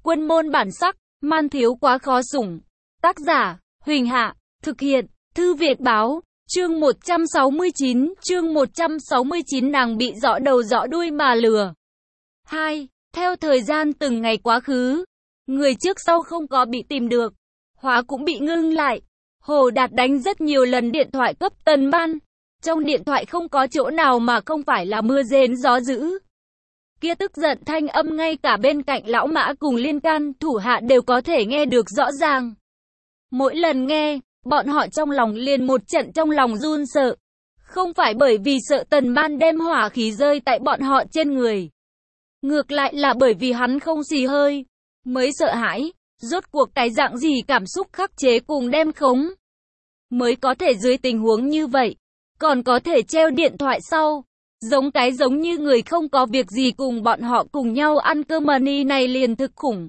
Quân môn bản sắc, man thiếu quá khó sủng. Tác giả, Huỳnh Hạ, thực hiện, Thư Việt Báo, chương 169, nàng bị rõ đầu rõ đuôi mà lừa. 2. Theo thời gian từng ngày quá khứ, người trước sau không có bị tìm được, Hóa cũng bị ngưng lại. Hồ Đạt đánh rất nhiều lần điện thoại cấp Tần Ban, trong điện thoại không có chỗ nào mà không phải là mưa rền gió dữ. Kia tức giận thanh âm ngay cả bên cạnh lão Mã cùng liên can thủ hạ đều có thể nghe được rõ ràng. Mỗi lần nghe, bọn họ trong lòng liền một trận trong lòng run sợ. Không phải bởi vì sợ Tần Ban đem hỏa khí rơi tại bọn họ trên người. Ngược lại là bởi vì hắn không xì hơi, mới sợ hãi. Rốt cuộc cái dạng gì cảm xúc khắc chế cùng đem khống, mới có thể dưới tình huống như vậy, còn có thể treo điện thoại sau. Giống như người không có việc gì cùng bọn họ cùng nhau ăn cơm mani này liền thực khủng.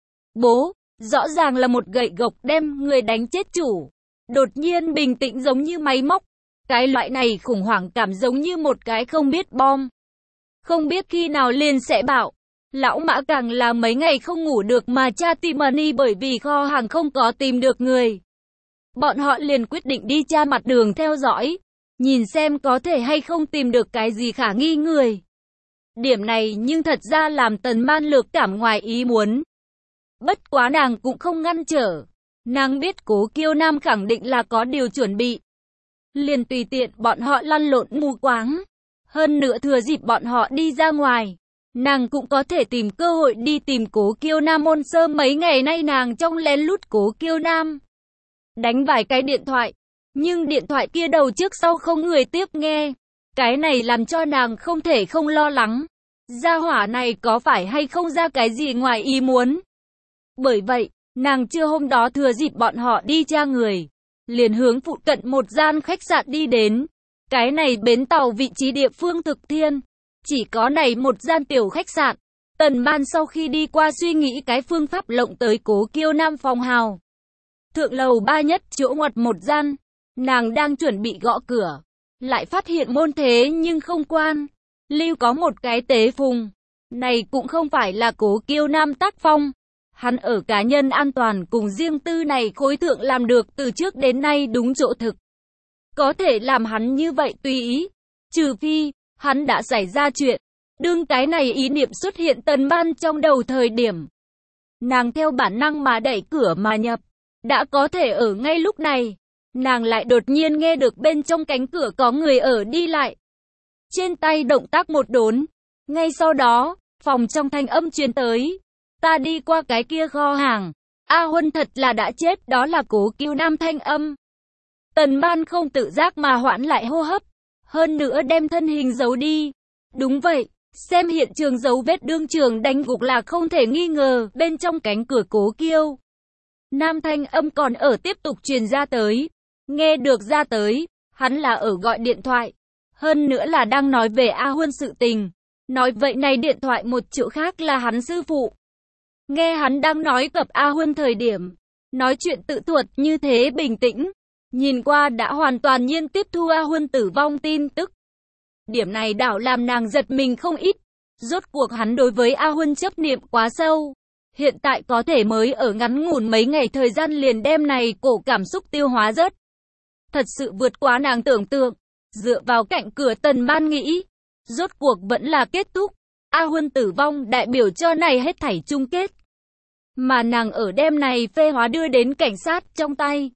Bố, rõ ràng là một gậy gộc đem người đánh chết chủ. Đột nhiên bình tĩnh giống như máy móc. Cái loại này khủng hoảng cảm giống như một cái không biết bom. Không biết khi nào liền sẽ bạo. Lão Mã càng là mấy ngày không ngủ được mà tra tìm mani bởi vì kho hàng không có tìm được người. Bọn họ liền quyết định đi tra mặt đường theo dõi. Nhìn xem có thể hay không tìm được cái gì khả nghi người. Điểm này nhưng thật ra làm Tần Man lược cảm ngoài ý muốn. Bất quá nàng cũng không ngăn trở. Nàng biết Cố Kiêu Nam khẳng định là có điều chuẩn bị. Liền tùy tiện bọn họ lăn lộn mù quáng. Hơn nữa thừa dịp bọn họ đi ra ngoài, nàng cũng có thể tìm cơ hội đi tìm Cố Kiêu Nam ôn sơ. Mấy ngày nay nàng trong lén lút Cố Kiêu Nam đánh vài cái điện thoại. Nhưng điện thoại kia đầu trước sau không người tiếp nghe. Cái này làm cho nàng không thể không lo lắng. Gia hỏa này có phải hay không ra cái gì ngoài ý muốn. Bởi vậy, nàng trưa hôm đó thừa dịp bọn họ đi tra người, liền hướng phụ cận một gian khách sạn đi đến. Cái này bến tàu vị trí địa phương thực thiên. Chỉ có này một gian tiểu khách sạn. Tần Man sau khi đi qua suy nghĩ cái phương pháp lộng tới Cố Kiêu Nam phòng hào. Thượng lầu 3 nhất chỗ ngoặt một gian. Nàng đang chuẩn bị gõ cửa, lại phát hiện môn thế nhưng không quan. Lưu có một cái tế phùng. Này cũng không phải là Cố Kiêu Nam tác phong. Hắn ở cá nhân an toàn cùng riêng tư này khối thượng làm được từ trước đến nay đúng chỗ thực. Có thể làm hắn như vậy tùy ý. Trừ phi, hắn đã xảy ra chuyện. Đương cái này ý niệm xuất hiện Tần Man trong đầu thời điểm. Nàng theo bản năng mà đẩy cửa mà nhập. Đã có thể ở ngay lúc này. Nàng lại đột nhiên nghe được bên trong cánh cửa có người ở đi lại. Trên tay động tác một đốn. Ngay sau đó, phòng trong thanh âm truyền tới. Ta đi qua cái kia kho hàng. A Huân thật là đã chết, đó là Cố Kiêu Nam thanh âm. Tần Man không tự giác mà hoãn lại hô hấp. Hơn nữa đem thân hình giấu đi. Đúng vậy, xem hiện trường dấu vết đương trường đánh gục là không thể nghi ngờ. Bên trong cánh cửa Cố Kiêu Nam thanh âm còn ở tiếp tục truyền ra tới. Nghe được ra tới, hắn là ở gọi điện thoại. Hơn nữa là đang nói về A Huân sự tình. Nói vậy này điện thoại một chỗ khác là hắn sư phụ. Nghe hắn đang nói cập A Huân thời điểm. Nói chuyện tự thuật như thế bình tĩnh. Nhìn qua đã hoàn toàn nhiên tiếp thu A Huân tử vong tin tức. Điểm này đảo làm nàng giật mình không ít. Rốt cuộc hắn đối với A Huân chấp niệm quá sâu. Hiện tại có thể mới ở ngắn ngủn mấy ngày thời gian liền đem này cổ cảm xúc tiêu hóa rớt. Thật sự vượt quá nàng tưởng tượng. Dựa vào cạnh cửa Tần Man nghĩ. Rốt cuộc vẫn là kết thúc. A Huân tử vong đại biểu cho này hết thảy chung kết. Mà nàng ở đêm này phê hóa đưa đến cảnh sát trong tay.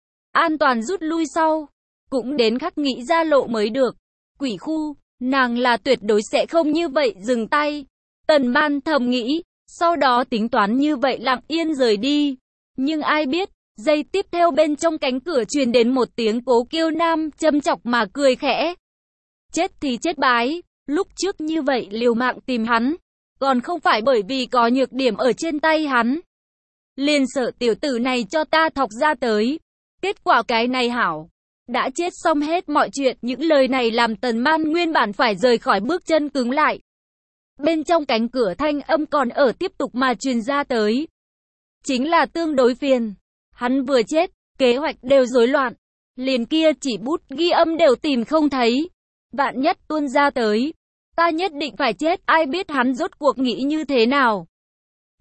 An toàn rút lui sau. Cũng đến khắc nghĩ ra lộ mới được. Quỷ khu, nàng là tuyệt đối sẽ không như vậy dừng tay. Tần Man thầm nghĩ. Sau đó tính toán như vậy lặng yên rời đi. Nhưng ai biết. Giây tiếp theo bên trong cánh cửa truyền đến một tiếng Cố Kiêu Nam châm chọc mà cười khẽ. Chết thì chết bái, lúc trước như vậy liều mạng tìm hắn, còn không phải bởi vì có nhược điểm ở trên tay hắn. Liền sợ tiểu tử này cho ta thọc ra tới. Kết quả cái này hảo, đã chết xong hết mọi chuyện. Những lời này làm Tần Man nguyên bản phải rời khỏi bước chân cứng lại. Bên trong cánh cửa thanh âm còn ở tiếp tục mà truyền ra tới. Chính là tương đối phiền. Hắn vừa chết, kế hoạch đều rối loạn. Liền kia chỉ bút ghi âm đều tìm không thấy. Vạn nhất tuôn ra tới, ta nhất định phải chết. Ai biết hắn rốt cuộc nghĩ như thế nào.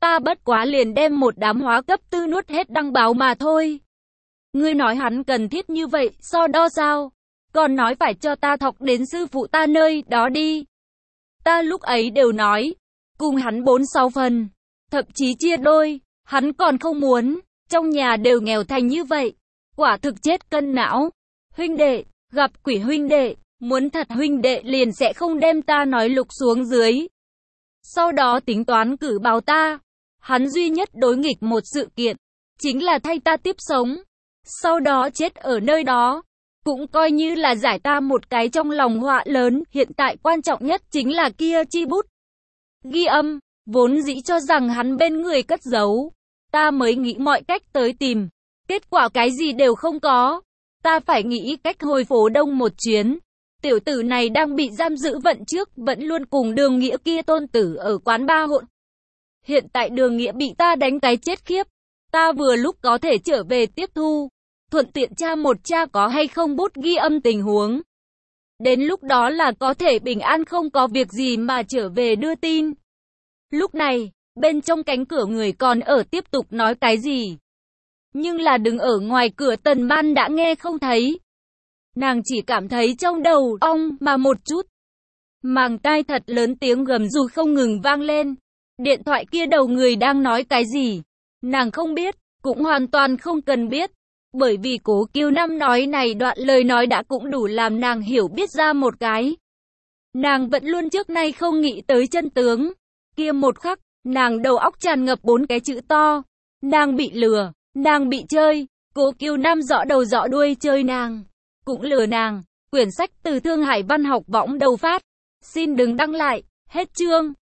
Ta bất quá liền đem một đám hóa cấp tư nuốt hết đăng báo mà thôi. Ngươi nói hắn cần thiết như vậy, so đo sao? Còn nói phải cho ta thọc đến sư phụ ta nơi đó đi. Ta lúc ấy đều nói, cùng hắn 4-6 phần, thậm chí chia đôi, hắn còn không muốn, trong nhà đều nghèo thành như vậy, quả thực chết cân não. Huynh đệ, gặp quỷ huynh đệ, muốn thật huynh đệ liền sẽ không đem ta nói lục xuống dưới. Sau đó tính toán cử báo ta, hắn duy nhất đối nghịch một sự kiện, chính là thay ta tiếp sống, sau đó chết ở nơi đó. Cũng coi như là giải ta một cái trong lòng họa lớn, hiện tại quan trọng nhất chính là kia chi bút. Ghi âm, vốn dĩ cho rằng hắn bên người cất giấu, ta mới nghĩ mọi cách tới tìm, kết quả cái gì đều không có. Ta phải nghĩ cách hồi phố Đông một chuyến. Tiểu tử này đang bị giam giữ vận trước, vẫn luôn cùng Đường Nghĩa kia tôn tử ở quán ba hỗn. Hiện tại Đường Nghĩa bị ta đánh cái chết khiếp, ta vừa lúc có thể trở về tiếp thu, thuận tiện tra một tra có hay không bút ghi âm tình huống. Đến lúc đó là có thể bình an không có việc gì mà trở về đưa tin. Lúc này, bên trong cánh cửa người còn ở tiếp tục nói cái gì. Nhưng là đứng ở ngoài cửa Tần Man đã nghe không thấy. Nàng chỉ cảm thấy trong đầu ong mà một chút. Màng tai thật lớn tiếng gầm rú không ngừng vang lên. Điện thoại kia đầu người đang nói cái gì? Nàng không biết, cũng hoàn toàn không cần biết. Bởi vì Cố Kiều Năm nói này đoạn lời nói đã cũng đủ làm nàng hiểu biết ra một cái. Nàng vẫn luôn trước nay không nghĩ tới chân tướng. Kia một khắc, nàng đầu óc tràn ngập 4 cái chữ to. Nàng bị lừa, nàng bị chơi. Cố Kiều Năm rõ đầu rõ đuôi chơi nàng, cũng lừa nàng. Quyển sách từ Thương Hải Văn Học Võng đầu phát. Xin đừng đăng lại, hết chương.